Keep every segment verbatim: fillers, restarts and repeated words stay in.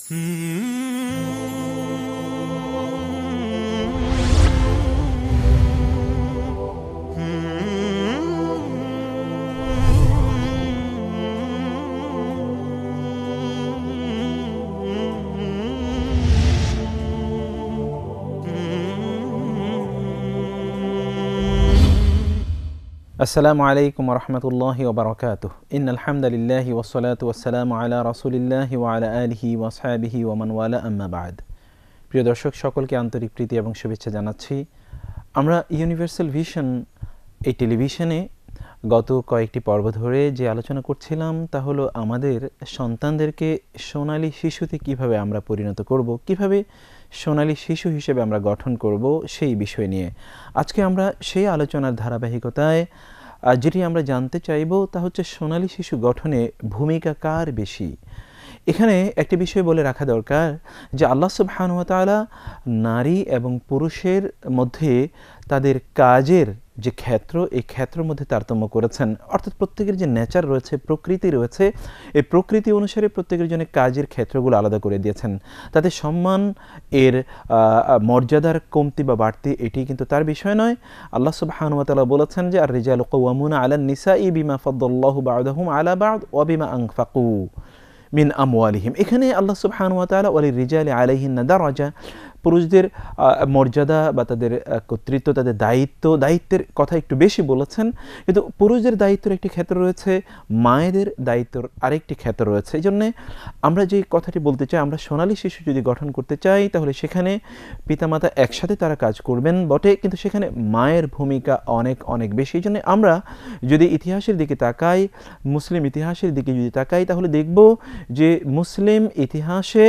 আসসালামু আলাইকুম ওয়া রাহমাতুল্লাহি ওয়া বারাকাতুহু ইন্নাল হামদালিল্লাহি ওয়াস সালাতু ওয়াস সালামু আলা রাসূলিল্লাহি ওয়া আলা আলিহি ওয়া আসহাবিহি ওয়া মান ওয়ালা আম্মা বা'দ। প্রিয় দর্শক, সকলকে আন্তরিক প্রীতি এবং শুভেচ্ছা জানাচ্ছি। আমরা ইউনিভার্সাল ভিশন এই টেলিভিশনে গত কয়েকটি পর্ব ধরে যে আলোচনা করছিলাম তা হলো আমাদের সন্তানদেরকে সোনালী শিশুতে কিভাবে আমরা পরিণত করব, কিভাবে সোনালী শিশু হিসেবে আমরা গঠন করব সেই বিষয় নিয়ে। আজকে আমরা সেই আলোচনার ধারাবাহিকতায় যেটি আমরা জানতে চাইব তা হচ্ছে সোনালী শিশু গঠনে ভূমিকা কার বেশি। এখানে একটি বিষয় বলে রাখা দরকার যে আল্লাহ সুবহানাহু ওয়া তাআলা নারী এবং পুরুষের মধ্যে তাদের কাজের যে ক্ষেত্র, এই ক্ষেত্রের মধ্যে তারতম্য করেছেন। অর্থাৎ প্রত্যেকের যে নেচার রয়েছে, প্রকৃতি রয়েছে, এই প্রকৃতি অনুসারে প্রত্যেকের জন্য কাজের ক্ষেত্রগুলো আলাদা করে দিয়েছেন। তাদের সম্মান এর মর্যাদার কমতি বা বাড়তি এটি কিন্তু তার বিষয় নয়। আল্লাহ সুবহানাহু ওয়া তাআলা বলেছেন যে আর রিজালু কাওয়ামুনা আলান নিসাই বিমা ফাদ্দালাল্লাহু বা'দাহুম আলা বা'দ ওয়া বিমা আনফাকু মিন আমওয়ালিহিম। এখানে আল্লাহ সুবহানাহু ওয়া তাআলা ওয়ালির রিজালি আলাইহিন্না দারাজা, পুরুষদের মর্যাদা বা তাদের কর্তৃত্ব, তাদের দায়িত্ব দায়িত্বের কথা একটু বেশি বলেছেন, কিন্তু পুরুষদের দায়িত্বের একটি ক্ষেত্র রয়েছে, মায়েদের দায়িত্বর আরেকটি ক্ষেত্র রয়েছে। এই জন্যে আমরা যে কথাটি বলতে চাই, আমরা সোনালী শিশু যদি গঠন করতে চাই তাহলে সেখানে পিতামাতা একসাথে তারা কাজ করবেন বটে, কিন্তু সেখানে মায়ের ভূমিকা অনেক অনেক বেশি। এই জন্য আমরা যদি ইতিহাসের দিকে তাকাই, মুসলিম ইতিহাসের দিকে যদি তাকাই তাহলে দেখব যে মুসলিম ইতিহাসে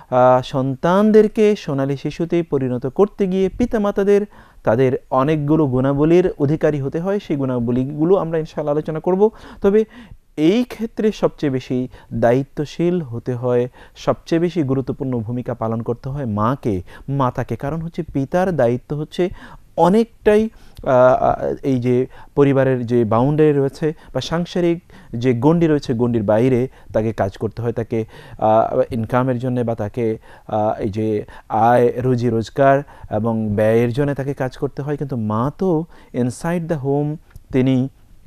সন্তানদেরকে সোনালী শিশুতে পরিণত করতে গিয়ে পিতামাতাদের তাদের অনেকগুলো গুণাবলীর অধিকারী হতে হয়। সেই গুণাবলীগুলো আমরা ইনশাআল্লাহ আলোচনা করব। তবে এই ক্ষেত্রে সবচেয়ে বেশি দায়িত্বশীল হতে হয়, সবচেয়ে বেশি গুরুত্বপূর্ণ ভূমিকা পালন করতে হয় মাকে, মাতাকে। কারণ হচ্ছে পিতার দায়িত্ব হচ্ছে অনেকটাই এই যে পরিবারের যে বাউন্ডারি রয়েছে বা সাংসারিক যে গণ্ডি রয়েছে, গণ্ডির বাইরে তাকে কাজ করতে হয়, তাকে ইনকামের জন্য বা তাকে এই যে আয় রুজি রোজগার এবং ব্যয়ের জন্য তাকে কাজ করতে হয়। কিন্তু মা তো ইনসাইড দ্য হোম, তিনি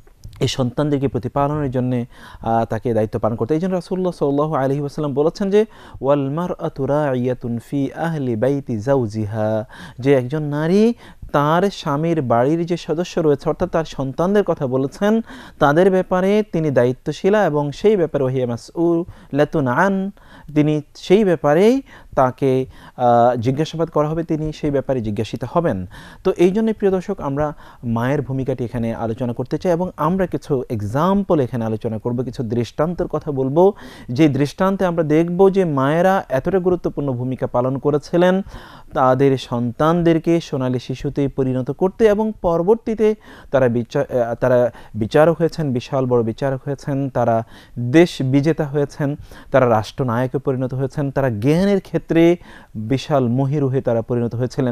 এই সন্তানদেরকে প্রতিপালনের জন্য তাকে দায়িত্ব পালন করতে। এই জন্য রাসূলুল্লাহ সাল্লাল্লাহু আলাইহি ওয়াসাল্লাম বলেছেন যে ওয়াল মারআতু রাইয়াতুন ফি আহলি বাইতি যাওজিহা, যে একজন নারী তার স্বামীর বাড়ির যে সদস্য রয়েছে অর্থাৎ তার সন্তানদের কথা বলেছেন, তাদের ব্যাপারে তিনি দায়িত্বশীলা এবং সেই ব্যাপারে ওহিয়া মাসউলাতুন আন, তিনি সেই ব্যাপারেই তাকে জিজ্ঞাসাবাদ করা হবে, তিনি সেই ব্যাপারে জিজ্ঞাসিত হবেন। তো এই জন্য প্রিয় দর্শক, আমরা মায়ের ভূমিকাটি এখানে আলোচনা করতে চাই এবং আমরা কিছু এক্সাম্পল এখানে আলোচনা করব, কিছু দৃষ্টান্তের কথা বলবো, যে দৃষ্টান্তে আমরা দেখব যে মায়েরা এতটা গুরুত্বপূর্ণ ভূমিকা পালন করেছিলেন তাদের সন্তানদেরকে সোনালী শিশুতে পরিণত করতে, এবং পরবর্তীতে তারা বিচার তারা বিচারক হয়েছেন, বিশাল বড় বিচারক হয়েছেন, তারা দেশ বিজেতা হয়েছেন, তারা রাষ্ট্রনায়কে পরিণত হয়েছেন, তারা জ্ঞানের ক্ষেত্রে বিশাল মহিরু হয়ে তারা পরিণত হয়েছিলেন,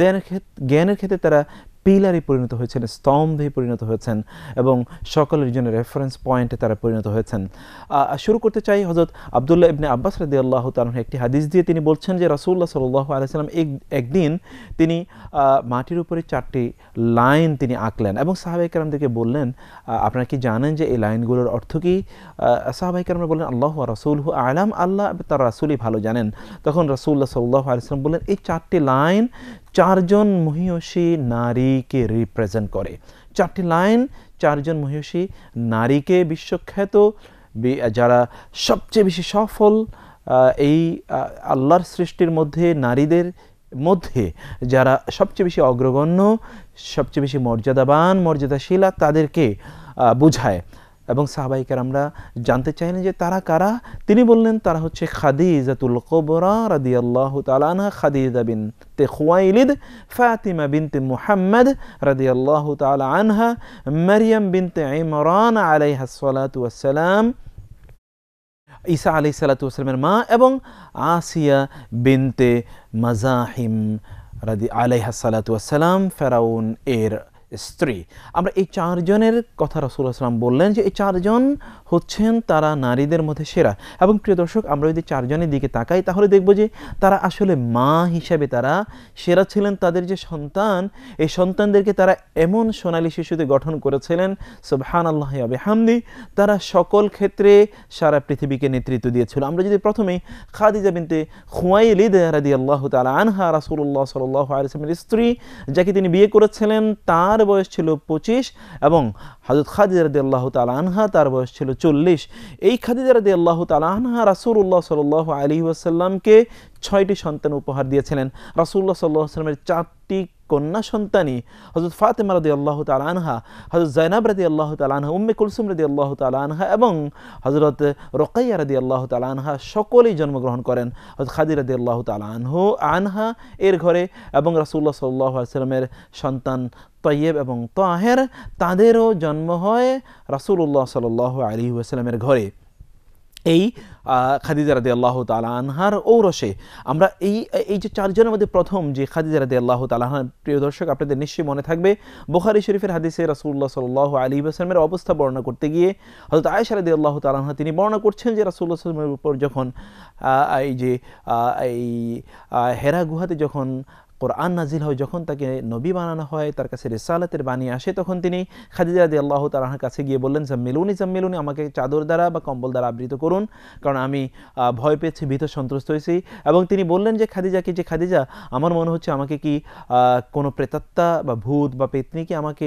জ্ঞানের ক্ষেত্রে তারা পিলারে পরিণত হয়েছেন, স্তম্ভে পরিণত হয়েছেন এবং সকলের জন্য রেফারেন্স পয়েন্টে তারা পরিণত হয়েছেন। শুরু করতে চাই হযরত আব্দুল্লাহ ইবনে আব্বাস রাদিয়াল্লাহু তাআলা একটি হাদিস দিয়ে। তিনি বলছেন যে রাসূলুল্লাহ সাল্লাল্লাহু আলাইহি ওয়াসাল্লাম একদিন তিনি মাটির উপরে চারটি লাইন তিনি আঁকলেন এবং সাহাবায়ে কেরামদেরকে বললেন, আপনারা কি জানেন যে এই লাইনগুলোর অর্থ কি? সাহাবায়ে কেরামরা বললেন, আল্লাহু ওয়া রাসূলুহু আ'লাম, আল্লাহ তার রাসূলই ভালো জানেন। তখন রাসূলুল্লাহ সাল্লাল্লাহু আলাইহি ওয়াসাল্লাম বললেন, এই চারটি লাইন চারজন মহিয়সী নারীকে রিপ্রেজেন্ট করে। চারটি লাইন চারজন মহিয়সী নারীকে, বিশ্বখ্যাত যারা সবচেয়ে বেশি সফল এই আল্লাহর সৃষ্টির মধ্যে, নারীদের মধ্যে যারা সবচেয়ে বেশি অগ্রগণ্য, সবচেয়ে বেশি মর্যাদাবান, মর্যাদাশীলা, তাদেরকে বোঝায়। এবং সাহাবায়ে কেরামরা জানতে চাইলেন যে তারা কারা। তিনি বললেন তারা হচ্ছে খাদিজাতুল কুবরা রাদিয়াল্লাহু তাআলা আনহা, খাদিজা বিনতে খুয়াইলিদ, ফাতিমা বিনতে মুহাম্মদ রাদিয়াল্লাহু তাআলা আনহা, মারইয়াম বিনতে ইমরান আলাইহাস সালাতু ওয়াস সালাম, ঈসা আলাইহিস সালাতু ওয়াস সালামের মা, এবং আসিয়া বিনতে মাযাহিম রাদি আলাইহাস সালাতু ওয়াস সালাম, ফেরাউন এর স্ত্রী। আমরা এই চারজনের কথা রাসূলুল্লাহ সাল্লাল্লাহু আলাইহি ওয়াসাল্লাম বললেন যে এই চারজন হচ্ছেন তারা নারীদের মধ্যে সেরা। এবং প্রিয় দর্শক, আমরা যদি চারজনের দিকে তাকাই তাহলে দেখব যে তারা আসলে মা হিসাবে তারা সেরা ছিলেন। তাদের যে সন্তান, এই সন্তানদেরকে তারা এমন সোনালী শিশুতে গঠন করেছিলেন, সুবহানাল্লাহি ওয়া বিহামদি, তারা সকল ক্ষেত্রে সারা পৃথিবীকে নেতৃত্ব দিয়েছিল। আমরা যদি প্রথমে খাদিজা বিনতে খুয়াইলিদ রাদিয়াল্লাহু তাআলা আনহা, রাসূলুল্লাহ সাল্লাল্লাহু আলাইহি ওয়াসাল্লামের স্ত্রী, যাকে তিনি বিয়ে করেছিলেন, তার বয়স ছিল পঁচিশ এবং হযরত খাদিজা রাদিয়াল্লাহু তাআলা আনহা তার বয়স ছিল চল্লিশ। এই খাদিজা রাদিয়াল্লাহু তাআলা আনহা রাসূলুল্লাহ সাল্লাল্লাহু আলাইহি ওয়াসাল্লামকে ছয়টি সন্তান উপহার দিয়েছিলেন। রাসূলুল্লাহ সাল্লাল্লাহু আলাইহি ওয়াসাল্লামের চারটি কন্যা সন্তানই হযরত ফাতেমা রাদিয়াল্লাহু তাআলা আনহা, হযরত যায়নাব রাদিয়াল্লাহু তাআলা আনহা, উম্মে কুলসুম রাদিয়াল্লাহু তাআলা আনহা এবং হযরত রুকাইয়া রাদিয়াল্লাহু তাআলা আনহা সকলেই জন্মগ্রহণ করেন হযরত খাদিজা রাদিয়াল্লাহু তাআলা আনহু আনহা এর ঘরে। এবং রাসূলুল্লাহ সাল্লাল্লাহু আলাইহি ওয়াসাল্লামের সন্তান তাইয়্যিব এবং তাহের, তাদেরও জন্ম হয় রাসূলুল্লাহ সাল্লাল্লাহু আলাইহি ওয়াসাল্লামের ঘরে, এই খাদিজা রাদিয়াল্লাহু তাআলা আনহার ঔরসে। আমরা এই এই যে চারজনের মধ্যে প্রথম যে খাদিজা রাদিয়াল্লাহু তাআলা আনহা, প্রিয় দর্শক আপনাদের নিশ্চয়ই মনে থাকবে বুখারী শরীফের হাদিসে রাসূলুল্লাহ সাল্লাল্লাহু আলাইহি ওয়াসাল্লামের অবস্থা বর্ণনা করতে গিয়ে হযরত আয়েশা রাদিয়াল্লাহু তাআলা আনহা তিনি বর্ণনা করছেন যে রাসূলুল্লাহ সাল্লাল্লাহু আলাইহি ওয়াসাল্লামের উপর যখন এই যে এই হেরা গুহাতে যখন কোরআন নাজিল হয়, যখন তাকে নবী বানানো হয়, তার কাছে রিসালাতের বাণী আসে, তখন তিনি খাদিজা রাদিয়াল্লাহু তাআলা আনহার কাছে গিয়ে বললেন, জাম্মিলুনি জাম্মিলুনি, আমাকে চাদর দ্বারা বা কম্বল দ্বারা আবৃত করুন, কারণ আমি ভয় পেয়েছি, ভীত সন্ত্রস্ত হয়েছি। এবং তিনি বললেন যে খাদিজাকে, যে খাদিজা, আমার মনে হচ্ছে আমাকে কি কোনো প্রেতাত্মা বা ভূত বা পেতনি কি আমাকে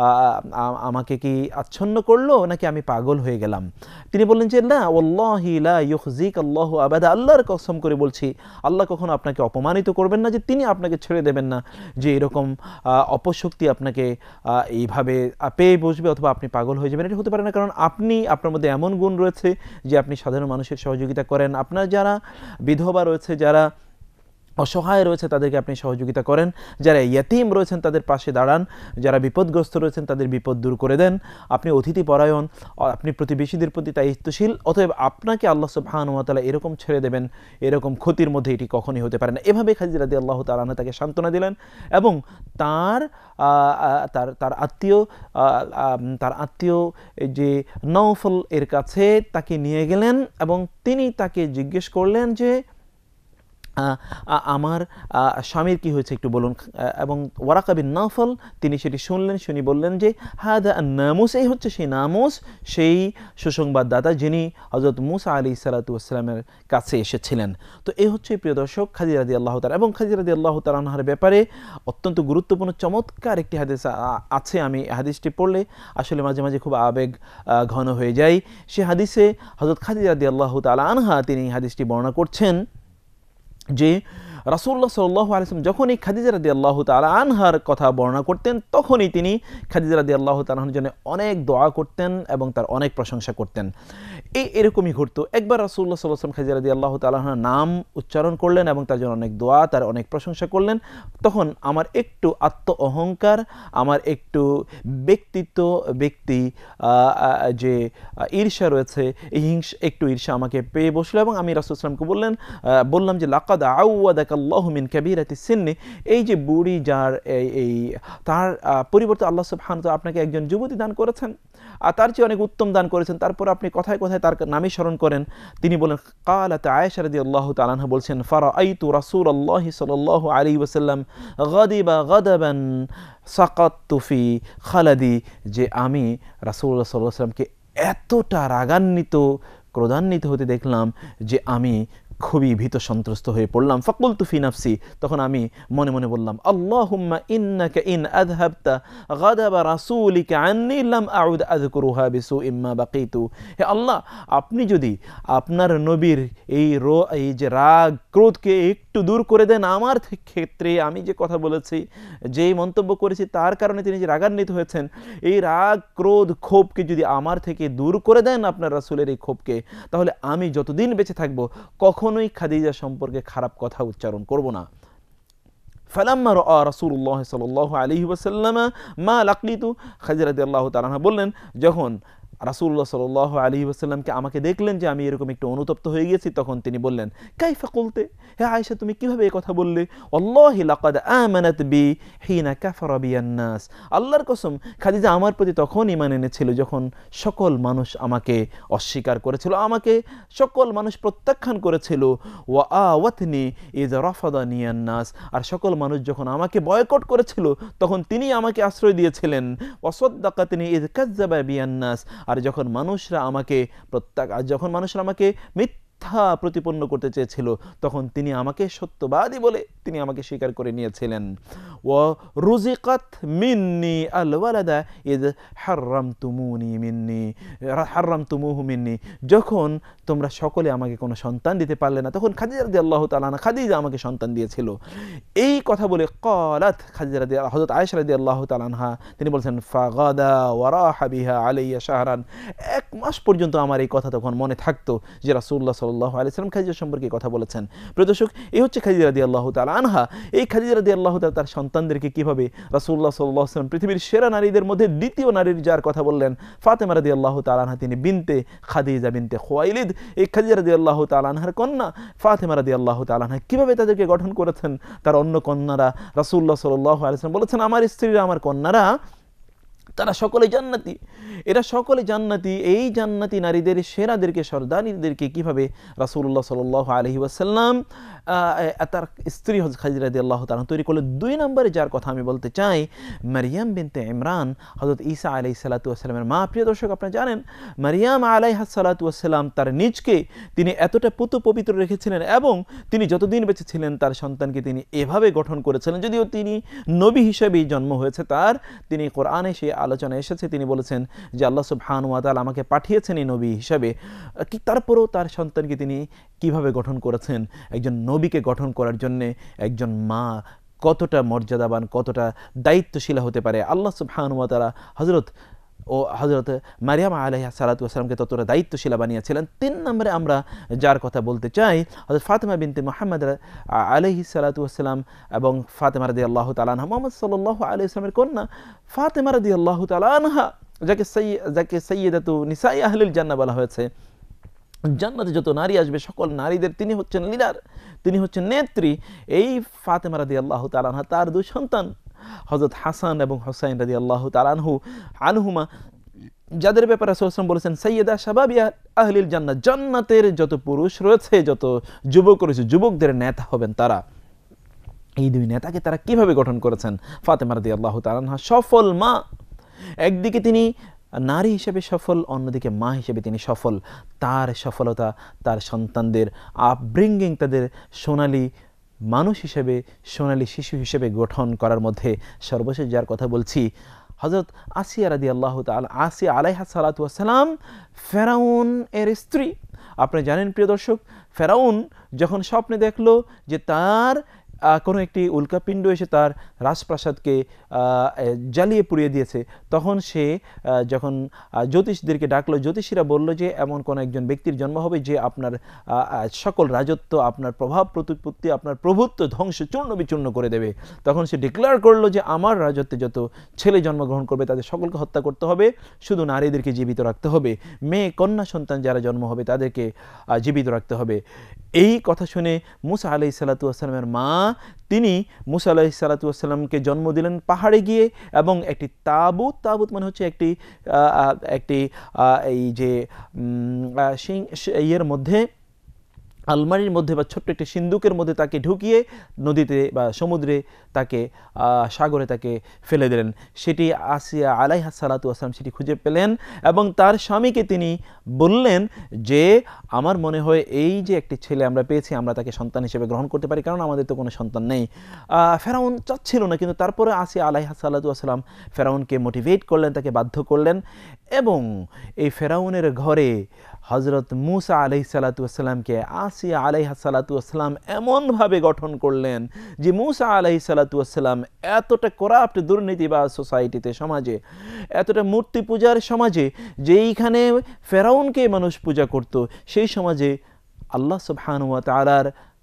আমাকে কি আচ্ছন্ন করলো, নাকি আমি পাগল হয়ে গেলাম? তিনি বললেন যে না, ওয়াল্লাহি লা ইউখজিক আল্লাহু আবাদা, আল্লাহর কসম করে বলছি, আল্লাহ কখনো আপনাকে অপমানিত করবেন না, যে তিনি আপনাকে ছেড়ে দেবেন না, যে এরকম অপশক্তি আপনাকে এইভাবে পেয়ে বসবে অথবা আপনি পাগল হয়ে যাবেন। এটা হতে পারে না, কারণ আপনি, আপনার মধ্যে এমন গুণ রয়েছে যে আপনি সাধারণ মানুষের সহযোগিতা করেন, আপনার যারা বিধবা রয়েছে, যারা অসহায় রয়েছে তাদেরকে আপনি সহযোগিতা করেন, যারা ইয়াতীম রয়েছেন তাদের পাশে দাঁড়ান, যারা বিপদগ্রস্ত রয়েছেন তাদের বিপদ দূর করে দেন, আপনি অতিথি পরায়ণ, আপনি প্রতিবেশীদের প্রতি দায়িত্বশীল। অতএব আপনাকে আল্লাহ সুবহানাহু ওয়া তাআলা এরকম ছেড়ে দেবেন, এরকম ক্ষতির মধ্যে এটি কখনোই হতে পারে না। এভাবে খাদিজা রাদিয়াল্লাহু তাআলা আনহা তাকে সান্ত্বনা দিলেন এবং তার তার তার আত্মীয় তার আত্মীয় যে নওফল এর কাছে তাকে নিয়ে গেলেন এবং তিনি তাকে জিজ্ঞেস করলেন যে আমার স্বামীর কি হয়েছে একটু বলুন। এবং ওয়ারাকা বিন নওফল তিনি সেটি শুনলেন, শুনি বললেন যে হাদা নামুস, এই হচ্ছে সেই নামুস, সেই সুসংবাদদাতা যিনি হযরত মূসা আলাইহিস সালাতু ওয়াস সালামের কাছে এসেছিলেন। তো এই হচ্ছে প্রিয় দর্শক খাদিজা রাদিয়াল্লাহু তাআলা। এবং খাদিজা রাদিয়াল্লাহু তাআলা আনহার ব্যাপারে অত্যন্ত গুরুত্বপূর্ণ চমৎকার একটি হাদিস আছে, আমি হাদিসটি পড়লে আসলে মাঝে মাঝে খুব আবেগ ঘন হয়ে যায়। সে হাদিসে হযরত খাদিজা রাদিয়াল্লাহু তাআলা আনহা তিনি হাদিসটি বর্ণনা করছেন যে রাসূলুল্লাহ সাল্লাল্লাহু আলাইহি ওয়াসাল্লাম যখন এই খাদিজা রাদিয়াল্লাহু তাআলা আনহার কথা বর্ণনা করতেন, তখনই তিনি খাদিজা রাদিয়াল্লাহু তাআলা আনহার জন্য অনেক দোয়া করতেন এবং তার অনেক প্রশংসা করতেন। এই এরকমই ঘটতো। একবার রাসূলুল্লাহ সাল্লাল্লাহু আলাইহি ওয়াসাল্লাম খাদিজা রাদিয়াল্লাহু তাআলা আনহার নাম উচ্চারণ করলেন এবং তার জন্য অনেক দোয়া, তার অনেক প্রশংসা করলেন। তখন আমার একটু আত্ম অহংকার, আমার একটু ব্যক্তিত্ব ব্যক্তি যে ঈর্ষা রয়েছে, এই হিংসা, একটু ঈর্ষা আমাকে পেয়ে বসলো এবং আমি রাসূল সাল্লাল্লাহু আলাইহি ওয়াসাল্লামকে বললেন বললাম যে লাকাদ আউওয়াদাকা আল্লাহু মিন কাবীরাতি সিন্নি, এই যে বুড়ি যার এই এই তার পরিবর্তে আল্লাহ সুবহানাহু ওয়া তাআলা আপনাকে একজন যুবতী দান করেছেন, আর তার চেয়ে অনেক উত্তম দান করেছেন, তারপর আপনি কথায় কথায় তার নামই স্মরণ করেন। তিনি বলেন, ক্বালাত আয়েশা রাদিয়াল্লাহু তাআলা আনহা বলছেন, ফারাআইতু রাসূলুল্লাহি সাল্লাল্লাহু আলাইহি ওয়াসাল্লাম গাদিবা গাদাবান সাকাততু ফি খালাদি, যে আমি রাসূলুল্লাহ সাল্লাল্লাহু আলাইহি ওয়াসাল্লামকে এতটা রাগান্বিত, ক্রোধান্বিত হতে দেখলাম যে আমি খুবই ভীত সন্ত্রস্ত হয়ে পড়লাম। ফাকুলতু ফি নাফসি, তখন আমি মনে মনে বললাম, আল্লাহুম্মা ইন্নাকা ইন আযহাবতা গাদাবা রাসূলিকা আন্নী লাম আউদ আযকুরুহা বিসুইম মা বাকিতু, হে আল্লাহ, আপনি যদি আপনার নবীর এই রো এই যে রাগ ক্রোধকে একটু দূর করে দেন আমার ক্ষেত্রে, আমি যে কথা বলেছি, যেই মন্তব্য করেছি তার কারণে তিনি যে রাগান্বিত হয়েছেন, এই রাগ ক্রোধ ক্ষোভকে যদি আমার থেকে দূর করে দেন আপনার রাসূলের এই ক্ষোভকে, তাহলে আমি যতদিন বেঁচে থাকবো কখনোই খাদিজা সম্পর্কে খারাপ কথা উচ্চারণ করব না। ফালাম্মা রাআ রাসূলুল্লাহ সাল্লাল্লাহু আলাইহি ওয়াসাল্লাম মা লাকিতু, খাদিজা রাদিয়াল্লাহু তাআলা বললেন, যখন রাসূলুল্লাহ সাল্লাল্লাহু আলাইহি ওয়াসাল্লামকে আমাকে দেখলেন যে আমি এরকম একটু অনুতপ্ত হয়ে গেছি, তখন তিনি বললেন, কাইফা কুলতে, হে আয়েশা তুমি কিভাবে এই কথা বললে? ওয়াল্লাহি লাকাদ আমানাত বি হিনা কাফারা বিয়ান নাস, আল্লাহর কসম খাদিজা আমার প্রতি তখন ঈমান এনেছিল যখন সকল মানুষ আমাকে অস্বীকার করেছিল, আমাকে সকল মানুষ প্রত্যাখ্যান করেছিল। ওয়া আওয়াতনি ইয রাফাদানি আন নাস, আর সকল মানুষ যখন আমাকে বয়কট করেছিল তখন তিনি আমাকে আশ্রয় দিয়েছিলেন। ওয়া সাদ্দাকাতনি ইয কাযযাবা বিয়ান নাস, আর যখন মানুষরা আমাকে প্রত্যাখ যখন মানুষরা আমাকে মিথ্যা প্রতিপন্ন করতে চেয়েছিল তখন তিনি আমাকে সত্যবাদী বলে তিনি আমাকে স্বীকার করে নিয়েছিলেন। ওয়া রুজিকাত মিন্নি আল ওয়ালাদা ইয হারামতুমুনি মিন্নি হারামতুমুহু মিন্নি, যখন তোমরা সকলে আমাকে কোনো সন্তান দিতে পারলে না তখন খাদিজা রাদিয়াল্লাহু তাআলা আনহা খাদিজা আমাকে সন্তান দিয়েছিল। এই কথা বলে ক্বালাত খাদিজা রাদিয়াল্লাহু হযরত আয়েশা রাদিয়াল্লাহু তাআলা আনহা তিনি বলছেন, ফাগাদা ওয়া রাহা বিহা আলাইয়া শাহরান, এক মাস পর্যন্ত আমার এই কথা তখন মনে থাকতো যে রাসূলুল্লাহ সাল্লাল্লাহু আলাইহি ওয়াসাল্লাম খাদিজা সম্পর্কে কথা বলেছেন। প্রিয় দর্শক, এই হচ্ছে খাদিজা রাদিয়াল্লাহু তাআলা আনহা। এই খাদিজা রাদিয়াল্লাহু তাআলা তার সন্তানদেরকে কিভাবে রাসূলুল্লাহ সাল্লাল্লাহু আলাইহি ওয়াসাল্লাম পৃথিবীর সেরা নারীদের মধ্যে দ্বিতীয় নারীর যার কথা বললেন ফাতেমা রাদিয়াল্লাহু তাআলা আনহা, তিনি বিনতে খাদিজা বিনতে খুয়াইলিদ, এই খাদিজা রাদিয়াল্লাহু তাআলা আনহার কন্যা ফাতেমা রাদিয়াল্লাহু তাআলা আনহা কিভাবে তাদেরকে গঠন করেছেন। তার অন্য কন্যারা রাসূলুল্লাহ সাল্লাল্লাহু আলাইহি ওয়াসাল্লাম বলেছেন, আমার স্ত্রীরা আমার কন্যারা তারা সকলে জান্নাতি, এরা সকলে জান্নাতি। এই জান্নাতি নারীদের সেরাদেরকে সর্দানীদেরকে কিভাবে রাসূলুল্লাহ সাল্লাল্লাহু আলাইহি ওয়াসাল্লাম তার স্ত্রী হযরত খাদিজা রাদিয়াল্লাহু তাআলা তৈরি করলেন। দুই নম্বরে যার কথা আমি বলতে চাই, মারিয়াম বিনতে ইমরান, হযরত ঈসা আলাইহিস সালাতু ওয়াসসালামের মা। প্রিয় দর্শক, আপনারা জানেন মারিয়াম আলাইহাস সালাতু ওয়াসসালাম তার নিজকে তিনি এতটা পুত পবিত্র রেখেছিলেন এবং তিনি যতদিন বেঁচে ছিলেন তার সন্তানকে তিনি এভাবে গঠন করেছিলেন। যদিও তিনি নবী হিসেবেই জন্ম হয়েছে তার, তিনি কোরআনে সেই আলোচনা এসেছে, তিনি বলেছেন যে আল্লাহ সুবহানাহু ওয়া তাআলা আমাকে পাঠিয়েছেন এই নবী হিসেবে, কি তারপরেও তার সন্তানকে তিনি কিভাবে গঠন করেছেন। একজন নবীকে গঠন করার জন্য একজন মা কতটা মর্যাদাবান, কতটা দায়িত্বশীলা হতে পারে। আল্লাহ সুবহানাহু ওয়া তাআলা হযরত ও হযরত মারিয়াম আলাইহিস সালাতু ওয়াসসালামকে ততটা দায়িত্বশীলা বানিয়েছিলেন। তিন নম্বরে আমরা যার কথা বলতে চাই, হযরত ফাতেমা বিনতে মুহাম্মদ আলাইহিস সালাতু ওয়াসসালাম এবং ফাতেমা রাদিয়াল্লাহু তাআলা আনহা, মুহাম্মদ সাল্লাল্লাহু আলাইহি ওয়াসাল্লামের কন্যা ফাতেমা রাদিয়াল্লাহু তাআলা আনহা, যাকে যাকে সাইয়্যিদাতু নিসাই আহলিল জান্নাহ বলা হয়েছে। জান্নাতে যত নারী আসবে সকল নারীদের তিনি হচ্ছেন লিডার, তিনি হচ্ছেন নেত্রী। এই ফাতেমা রাদিয়াল্লাহু তাআলা আনহা, তার দুই সন্তান হযরত হাসান এবং হুসাইন রাদিয়াল্লাহু তাআলা আনহু আনহুমা, যাদের ব্যাপারে রাসূল সাল্লাল্লাহু আলাইহি ওয়াসাল্লাম বলেছেন সাইয়্যিদা শাবাবি আহলিল জান্নাহ, জান্নাতের যত পুরুষ রয়েছে, যত যুবক রয়েছে, যুবকদের নেতা হবেন তারা। এই দুই নেতাকে তারা কিভাবে গঠন করেছেন। ফাতেমা রাদিয়াল্লাহু তাআলা আনহা সফল মা, একদিকে তিনি নারী হিসেবে সফল, অন্যদিকে মা হিসেবে তিনি সফল। তার সফলতা তার সন্তানদের আপব্রিঙ্গিং, তাদের সোনালী মানুষ হিসেবে, সোনালী শিশু হিসেবে গঠন করার মধ্যে সর্বশেষ যার কথা বলছি, হযরত আসিয়া রাদিয়াল্লাহু তাআলা আসিয়া আলাইহা সালাতু ওয়াসসালাম, ফেরাউন এর স্ত্রী। আপনি জানেন প্রিয় দর্শক, ফেরাউন যখন স্বপ্নে দেখলো যে তার কোনো একটি উল্কাপিণ্ড এসে তার রাজপ্রাসাদকে জ্বালিয়ে পুড়িয়ে দিয়েছে, তখন সে যখন জ্যোতিষীদেরকে ডাকলো, জ্যোতিষীরা বলল যে এমন কোন একজন ব্যক্তির জন্ম হবে যে আপনার সকল রাজত্ব, আপনার প্রভাব প্রতিপত্তি, আপনার প্রভুত্ব ধ্বংস চূর্ণ বিচূর্ণ করে দেবে। তখন সে ডিক্লেয়ার করলো যে আমার রাজত্বে যত ছেলে জন্মগ্রহণ করবে তাদের সকলকে হত্যা করতে হবে, শুধু নারীদেরকে জীবিত রাখতে হবে, মেয়ে কন্যা সন্তান যারা জন্ম হবে তাদেরকে জীবিত রাখতে হবে। এই কথা শুনে মুসা আলাইহিস সালাতু ওয়াসসালামের মা, তিনি মুসা আলাইহিস সালাতু ওয়াসসালামকে জন্ম দিলেন পাহাড়ে গিয়ে, এবং একটি তাবুত, তাবুত মানে হচ্ছে একটি একটি এই যে ইয়ের মধ্যে, আলমারির মধ্যে বা ছোট্ট একটি সিন্দুকের মধ্যে তাকে ঢুকিয়ে নদীতে বা সমুদ্রে তাকে সাগরে তাকে ফেলে দিলেন। সেটি আসিয়া আলাইহা সালাতু ওয়াসসালাম সেটি খুঁজে পেলেন এবং তার স্বামীকে তিনি বললেন যে আমার মনে হয় এই যে একটি ছেলে আমরা পেয়েছি আমরা তাকে সন্তান হিসেবে গ্রহণ করতে পারি, কারণ আমাদের তো কোনো সন্তান নেই। ফেরাউন চাচ্ছিল না, কিন্তু তারপরে আসিয়া আলাইহা সালাতু ওয়াসসালাম ফেরাউনকে মোটিভেট করলেন, তাকে বাধ্য করলেন, এবং এই ফেরাউনের ঘরে হযরত মুসা আলাইহিস সালাতু ওয়াসসালামকে আসিয়া আলাইহা সালাতু ওয়াসসালাম এমনভাবে গঠন করলেন যে মুসা আলাইহিস সালাতু ওয়াসসালাম এতটা করাপ্ট, দুর্নীতিবাজ সোসাইটিতে, সমাজে, এতটা মূর্তি পূজার সমাজে, যেইখানে ফেরাউনকে মানুষ পূজা করত, সেই সমাজে আল্লাহ সুবহানাহু ওয়া তাআলার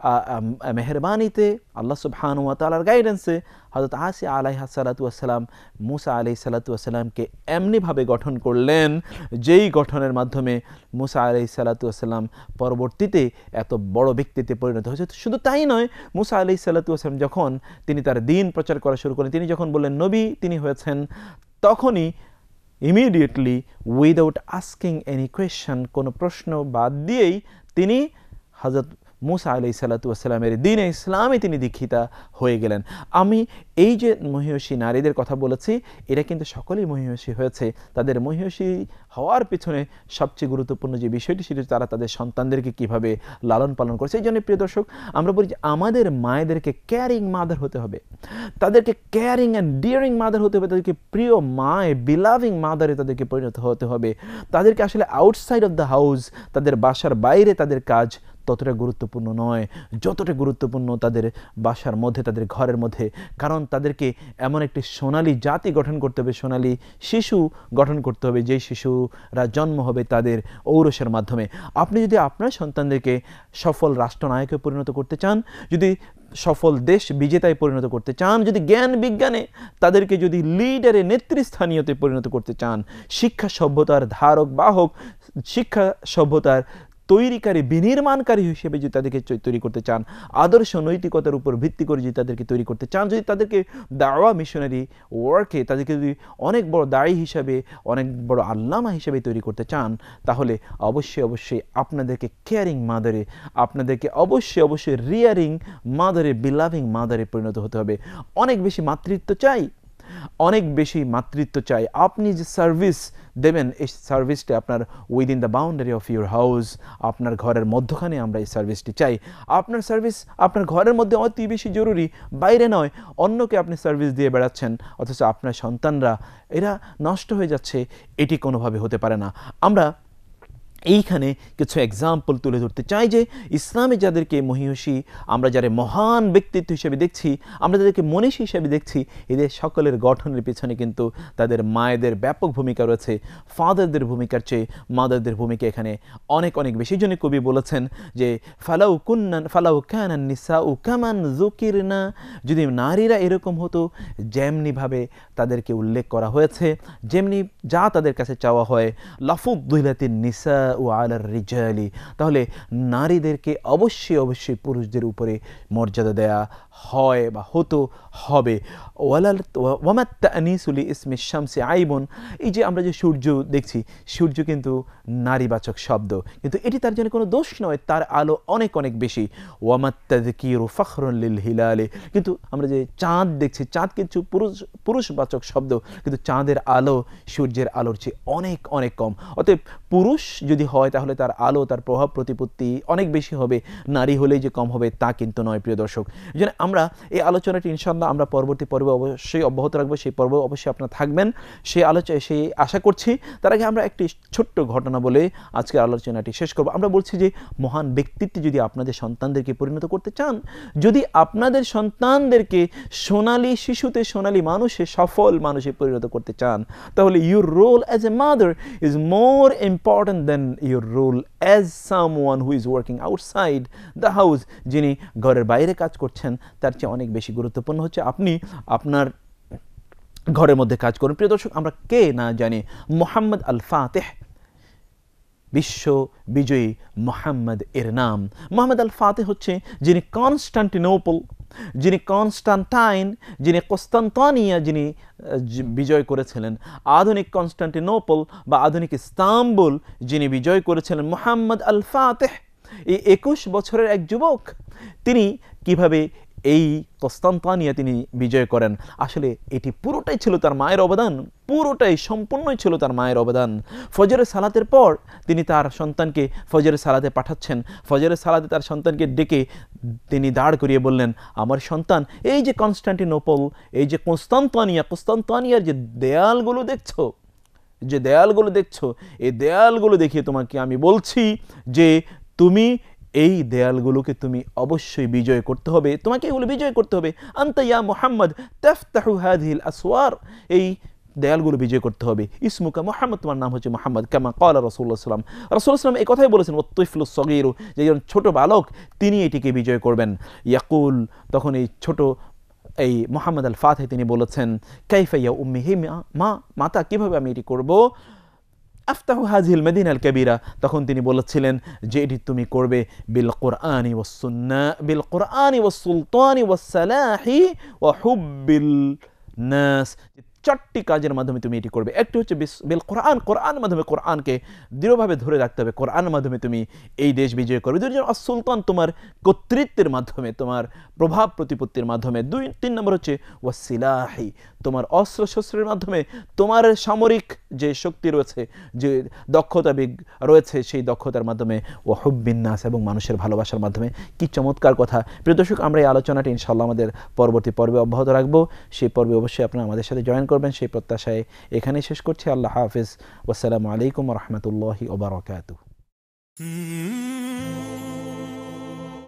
মেহেরবানিতে, আল্লাহ সুবহানাহু ওয়া তাআলার গাইডেন্সে হযরত আসিয়া আলাইহা সালাতু ওয়াসসালাম মুসা আলাইহিস সালাতু ওয়াসসালামকে এমনিভাবে গঠন করলেন যেই গঠনের মাধ্যমে মুসা আলাইহিস সালাতু ওয়াসসালাম পরবর্তীতে এত বড় ব্যক্তিতে পরিণত হয়েছে। শুধু তাই নয়, মুসা আলাইহিস সালাতু ওয়াসসালাম যখন তিনি তার দ্বীন প্রচার করা শুরু করেন, তিনি যখন বললেন নবী তিনি হয়েছেন, তখনই immediately without asking any question, কোনো প্রশ্ন বাদ দিয়েই তিনি হযরত মুসা আলাইহিস সালাতু ওয়াসসালামের দ্বীনে ইসলামে তিনি দীক্ষিতা হয়ে গেলেন। আমি এই যে মহিয়সী নারীদের কথা বলেছি, এরা কিন্তু সকলেই মহিয়সী হয়েছে। তাদের মহিয়সী হওয়ার পিছনে সবচেয়ে গুরুত্বপূর্ণ যে বিষয়টি, সেটি তারা তাদের সন্তানদেরকে কীভাবে লালন পালন করছে। এই জন্য প্রিয় দর্শক, আমরা বলি যে আমাদের মায়েদেরকে কেয়ারিং মাদার হতে হবে, তাদেরকে কেয়ারিং অ্যান্ড ডিয়ারিং মাদার হতে হবে, তাদেরকে প্রিয় মায়ে বিলাভিং মাদারে তাদেরকে পরিণত হতে হবে। তাদেরকে আসলে আউটসাইড অফ দ্য হাউস, তাদের বাসার বাইরে তাদের কাজ ততটা গুরুত্বপূর্ণ নয় যতটা গুরুত্বপূর্ণ তাদের বাসার মধ্যে, তাদের ঘরের মধ্যে। কারণ তাদেরকে এমন একটি সোনালী জাতি গঠন করতে হবে, সোনালী শিশু গঠন করতে হবে, যেই শিশুরা জন্ম হবে তাদের ঔরসের মাধ্যমে। আপনি যদি আপনার সন্তানদেরকে সফল রাষ্ট্রনায়কে পরিণত করতে চান, যদি সফল দেশ বিজেতায় পরিণত করতে চান, যদি জ্ঞান বিজ্ঞানে তাদেরকে যদি লিডারে নেতৃস্থানীয়তে পরিণত করতে চান, শিক্ষা সভ্যতার ধারক বাহক, শিক্ষা সভ্যতার তৈরিকারী বিনির্মাণকারী হিসেবে যদি তাদেরকে তৈরি করতে চান, আদর্শ নৈতিকতার উপর ভিত্তি করে যদি তাদেরকে তৈরি করতে চান, যদি তাদেরকে দাওয়া মিশনারি ওয়ার্কে তাদেরকে যদি অনেক বড় দায়ী হিসাবে, অনেক বড় আল্লামা হিসেবে তৈরি করতে চান, তাহলে অবশ্যই অবশ্যই আপনাদেরকে কেয়ারিং মাদারে, আপনাদেরকে অবশ্যই অবশ্যই রিয়ারিং মাদারে, বিলাভিং মাদারে পরিণত হতে হবে। অনেক বেশি মাতৃত্ব চাই, অনেক বেশি মাতৃত্ব চাই। আপনি যে সার্ভিস দেবেন, এই সার্ভিসটি আপনার within the boundary of your house, আপনার ঘরের মধ্যখানে আমরা এই সার্ভিসটি চাই। আপনার সার্ভিস আপনার ঘরের মধ্যে অতি বেশি জরুরি, বাইরে নয়। অন্যকে আপনি সার্ভিস দিয়ে বেড়াচ্ছেন, অথচ আপনার সন্তানরা এরা নষ্ট হয়ে যাচ্ছে, এটি কোনোভাবে হতে পারে না। আমরা এইখানে কিছু এক্সাম্পল তুলে ধরতে চাই যে ইসলামে যাদেরকে মহিয়সী, আমরা যারা মহান ব্যক্তিত্ব হিসেবে দেখছি, আমরা যাদেরকে মনীষী হিসেবে দেখছি, এদের সকলের গঠনের পিছনে কিন্তু তাদের মায়েদের ব্যাপক ভূমিকা রয়েছে। ফাদারদের ভূমিকার চেয়ে মাদারদের ভূমিকা এখানে অনেক অনেক বেশি। জন্য কবি বলেছেন যে ফালাউ কুন্নান ফালাউ কানান নিসাউ কামান যুকিরনা, যদি নারীরা এরকম হতো যেমনিভাবে তাদেরকে উল্লেখ করা হয়েছে, যেমনি যা তাদের কাছে চাওয়া হয়, লাফুদ্দিলাতিন নিসা ও আলার রিজালি, তাহলে নারীদেরকে অবশ্যই অবশ্যই পুরুষদের উপরে মর্যাদা দেয়া হয় বা হতো হবে। ওয়ামাত্তানিসুলি ইসমে শামসি আইবন, এই যে আমরা যে সূর্য দেখছি, সূর্য কিন্তু নারীবাচক শব্দ, কিন্তু এটি তার জন্য কোনো দোষ নয়, তার আলো অনেক অনেক বেশি। ওয়ামাত্তাযকিরু ফখরুন লিল হিলালি, কিন্তু আমরা যে চাঁদ দেখছি, চাঁদ কিন্তু পুরুষ পুরুষবাচক শব্দ, কিন্তু চাঁদের আলো সূর্যের আলোর চেয়ে অনেক অনেক কম। অতএব পুরুষ যদি হয় তাহলে তার আলো, তার প্রভাব প্রতিপত্তি অনেক বেশি হবে, নারী হলেই যে কম হবে তা কিন্তু নয় প্রিয় দর্শক। এই জন্য আমরা এই আলোচনাটি ইনশাআল্লাহ আমরা পরবর্তী পর্বে অবশ্যই অব্যাহত রাখবো, সেই পর্বে অবশ্যই আপনারা থাকবেন, সেই আলোচনা সেই আশা করছি। তার আগে আমরা একটি ছোট্ট ঘটনা বলে আজকের আলোচনাটি শেষ করব। আমরা বলছি যে মহান ব্যক্তিত্বে যদি আপনাদের সন্তানদেরকে পরিণত করতে চান, যদি আপনাদের সন্তানদেরকে সোনালী শিশুতে, সোনালী মানুষে, সফল মানুষে পরিণত করতে চান, তাহলে your role as a mother is more important than your role as someone who is working outside the house. যিনি ঘরের বাইরে কাজ করছেন, তার চেয়ে অনেক বেশি গুরুত্বপূর্ণ হচ্ছে আপনি আপনার ঘরের মধ্যে কাজ করুন। প্রিয় দর্শক, আমরা কে না জানি মুহাম্মদ আল ফাতিহ, বিশ্ব বিজয়ী মুহাম্মদ এর নাম। মুহাম্মদ আল ফাতিহ হচ্ছে যিনি কনস্টান্টিনোপল, যিনি কনস্টান্টাইন, যিনি কস্তান্তনিয়া যিনি বিজয় করেছিলেন, আধুনিক কনস্টান্টিনোপল বা আধুনিক ইস্তাম্বুল যিনি বিজয় করেছিলেন, মুহাম্মদ আল ফাতিহ। এই একুশ বছরের এক যুবক, তিনি কিভাবে এই কস্তান্তনিয়া তিনি বিজয় করেন, আসলে এটি পুরোটাই ছিল তার মায়ের অবদান, পুরোটাই সম্পূর্ণই ছিল তার মায়ের অবদান। ফজরের সালাতের পর তিনি তার সন্তানকে ফজরের সালাতে পাঠাচ্ছেন, ফজরের সালাতে তার সন্তানকে ডেকে তিনি দাঁড় করিয়ে বললেন, আমার সন্তান, এই যে কনস্টান্টিনোপল, এই যে কস্তান্তনিয়া, কস্তান্তনিয়ার যে দেয়ালগুলো দেখছো, যে দেয়ালগুলো দেখছো, এই দেয়ালগুলো দেখিয়ে তোমাকে আমি বলছি যে তুমি এই দেয়ালগুলোকে তুমি অবশ্যই বিজয় করতে হবে, তোমাকে এগুলো বিজয় করতে হবে। আনতা ইয়া মুহাম্মদ তাফতাহু হাযিহিল আসওয়ার, এই দেয়ালগুলো বিজয় করতে হবে। ইসমুকা মুহাম্মদ, তোমার নাম হচ্ছে মুহাম্মদ, কামা ক্বালা রাসূলুল্লাহ সাল্লাল্লাহু আলাইহি ওয়াসাল্লাম, রাসূলুল্লাহ সাল্লাল্লাহু আলাইহি ওয়াসাল্লাম এই কথাই বলেছেন, ওয়াত-তিফলু সগীরু, যে একজন ছোট বালক তিনি এটিকে বিজয় করবেন। ইয়াকুল, তখন এই ছোট এই মুহাম্মদ আল ফাতিহ তিনি বলেছেন, কাইফা ইয়া উম্মি, হে মা, মাতা কিভাবে আমি এটি করব? আফতাহু হাযিহিল মাদিনাল কাবীরা, তখন তিনি বলেছিলেন যে এটি তুমি করবে বিল কুরআনি ওয়াস সুন্নাহ, বিল কুরআনি ওয়াস সুলতানি ওয়াস সালাহি ওয়া হুব্বিল নাস, চারটি কাজের মাধ্যমে তুমি এটি করবে। একটি হচ্ছে বিল কোরআন, কোরআনের মাধ্যমে কোরআনকে দৃঢ়ভাবে ধরে রাখতে হবে, কোরআনের মাধ্যমে তুমি এই দেশ বিজয় করবে। দুই নম্বর সুলতান, তোমার কর্তৃত্বের মাধ্যমে, তোমার প্রভাব প্রতিপত্তির মাধ্যমে। দুই তিন নম্বর হচ্ছে ওয়াসিলাহি, তোমার অস্ত্র শস্ত্রের মাধ্যমে, তোমার সামরিক যে শক্তি রয়েছে, যে দক্ষতা রয়েছে, সেই দক্ষতার মাধ্যমে। ও হুব্বিন নাস, এবং মানুষের ভালোবাসার মাধ্যমে। কি চমৎকার কথা! প্রিয় দর্শক, আমরা এই আলোচনাটি ইনশাআল্লাহ আমাদের পরবর্তী পর্বে অব্যাহত রাখবো। সেই পর্বে অবশ্যই আপনারা আমাদের সাথে জয়েন করবেন, সেই প্রত্যাশায় এখানেই শেষ করছি। আল্লাহ হাফিজ, ওয়াসসালামু আলাইকুম ওয়া রাহমাতুল্লাহি ওয়া বারাকাতুহু।